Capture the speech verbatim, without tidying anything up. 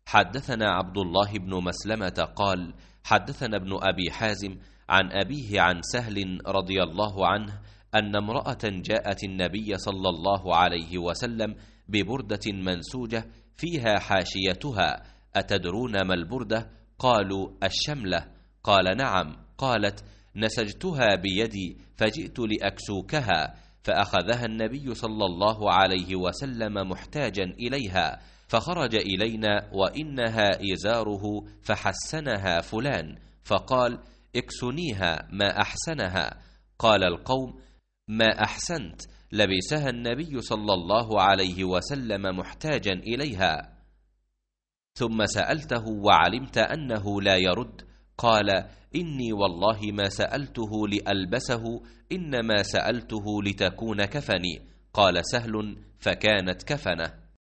حدثنا عبد الله بن مسلمة قال حدثنا ابن أبي حازم عن أبيه عن سهل رضي الله عنه أن امرأة جاءت النبي صلى الله عليه وسلم ببردة منسوجة فيها حاشيتها: أتدرون ما البردة؟ قالوا: الشملة. قال: نعم. قالت: نسجتها بيدي فجئت لأكسوكها، فأخذها النبي صلى الله عليه وسلم محتاجا إليها، فخرج إلينا وإنها إزاره فحسنها فلان، فقال: اكسنيها ما أحسنها. قال القوم: ما أحسنت، لبسها النبي صلى الله عليه وسلم محتاجا إليها. ثم سألته وعلمت أنه لا يرد. قال: إني والله ما سألته لألبسه، إنما سألته لتكون كفني. قال سهل: فكانت كفنه.